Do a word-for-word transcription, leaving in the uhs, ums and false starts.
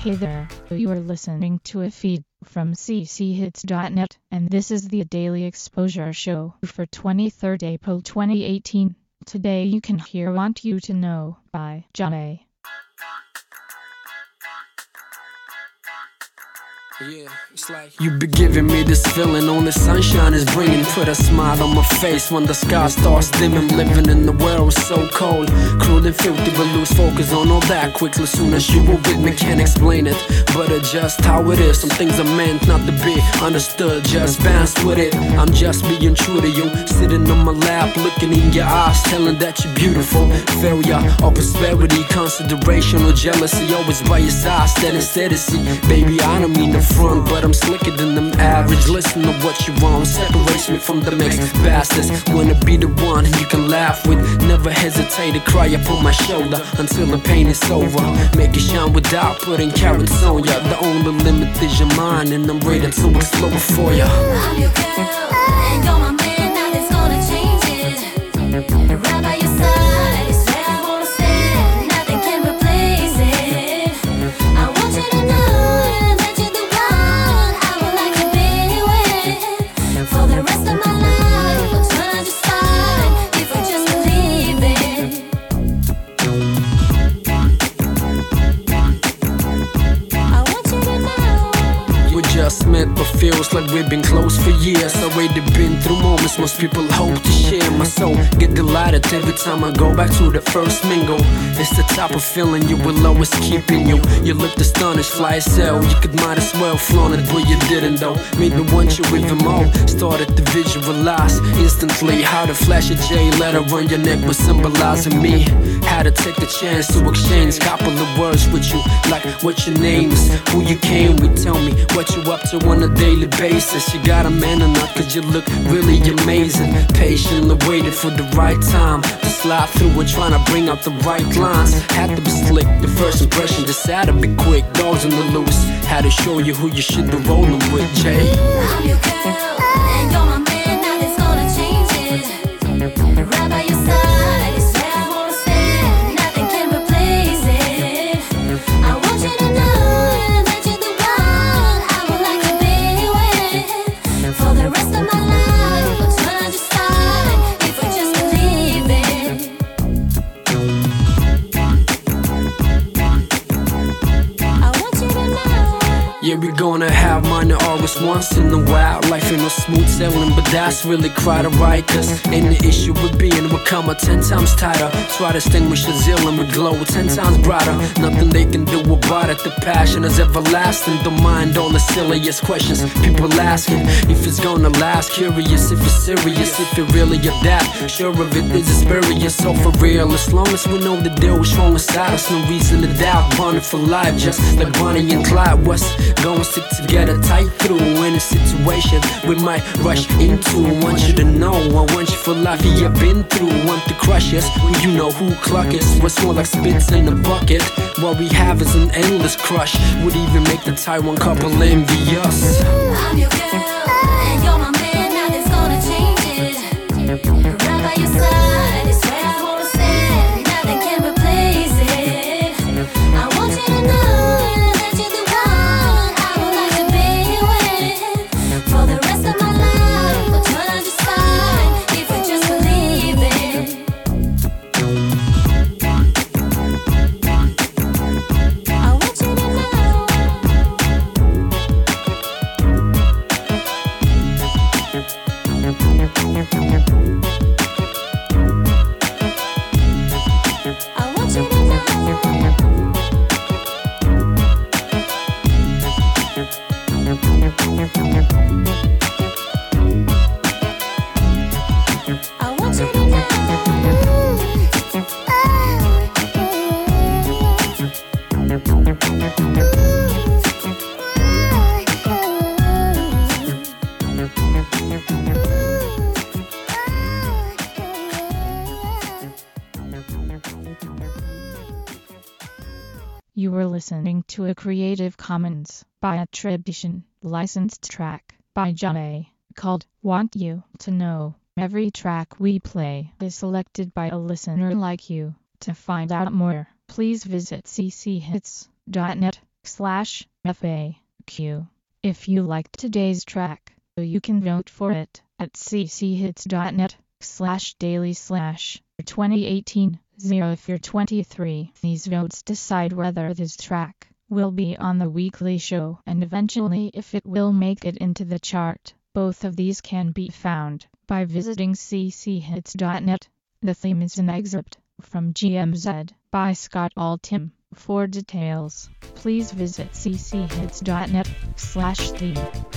Hey there, you are listening to a feed from c c hits dot net, and this is the Daily Exposure Show for twenty-third April twenty eighteen. Today you can hear Want You to Know by John A. Yeah, it's like you be giving me this feeling, only sunshine is bringing. Put a smile on my face when the sky starts dimming. Living in the world so cold, cruel and filthy, but lose focus on all that quickly. Soon as you were with me, can't explain it, but it's just how it is. Some things are meant not to be understood, just bounce with it. I'm just being true to you, sitting on my lap, looking in your eyes, telling that you're beautiful. Failure or prosperity, consideration or jealousy, always by your side, steady, steady. See, baby, I don't mean to front, but I'm slicker than them average. Listen to what you want, separates me from the mixed bastards. Wanna be the one you can laugh with, never hesitate to cry upon my shoulder until the pain is over. Make it shine without putting carrots on ya. The only limit is your mind, and I'm ready to explode for ya. I'm your girl, and you're my man, nothing's gonna change it. Right by your side, it's where I wanna stay. Nothing can replace it. I want you to know that you're the one I would like to be with for the rest of my life. I'll turn just fine if we just believe it. I want you to know We just met, but feels like we've been close for years. Already been through moments most people hope to share. My soul get delighted every time I go back to the first mingle. It's the type of feeling you will always keep in you. You looked astonished, fly as hell. You could might as well flaunt it, but you didn't though. Made me want you even more. Started to visualize instantly how the flash of J letter on your neck was symbolizing me. Had to take the chance to exchange couple of words with you, like what your name is, who you came with, tell me what you up to on a daily basis. You got a man or not, cause you look really amazing. Patiently waited for the right time to slide through it, trying to bring out the right lines. Had to be slick, the first impression just had to be quick. Dogs in the loose, had to show you who you should be rolling with, Jay. I'm your girl, and you're my man, nothing's gonna change it. Right by your side, it's where I wanna stay. Nothing can replace it. I want you to know that you're the one I would like to be with for the rest of my life. I'll turn just fine if we just believe it. I want you to know. Yeah, we gonna have minor arguments once in a while. Life ain't no smooth sailing, but that's really quite alright. Cause ain't the issue with being will come out ten times tighter. Try to extinguish a zeal and we glow ten times brighter. Nothing they can do about it, the passion is everlasting. Don't mind all the silliest questions people asking. If it's gonna last, curious if it's serious. If it really are that, sure of it is experience. So for real, as long as we know the deal is strong inside us, no reason to doubt. Bonded for life, just like Bonnie and Clyde. What's gonna stick together tight through any situation we might rush into. Want you to know, I want you for life. Yeah, been through, want to crush us. Well, you know who cluck us. What's more like spits in a bucket. What we have is an endless crush. Would even make the Taiwan couple envious. I'm your girl, and you're my man, nothing's gonna change it. Right by your side, it's where I wanna stay. Nothing can replace it. I want you to know that you're the one I would like to be with for the rest of my life. I'll turn just fine if we just believe it. I want you to know. I want you to I want you to You were listening to a Creative Commons by attribution, licensed track by John A. called Want You to Know. Every track we play is selected by a listener like you. To find out more, please visit c c hits dot net. slash F A Q. If you liked today's track, you can vote for it at cchits.net slash daily slash 2018 zero if you're twenty-three. These votes decide whether this track will be on the weekly show and eventually if it will make it into the chart. Both of these can be found by visiting c c hits dot net. The theme is an excerpt from G M Z by Scott Altham. For details, please visit c c hits dot net slash theme.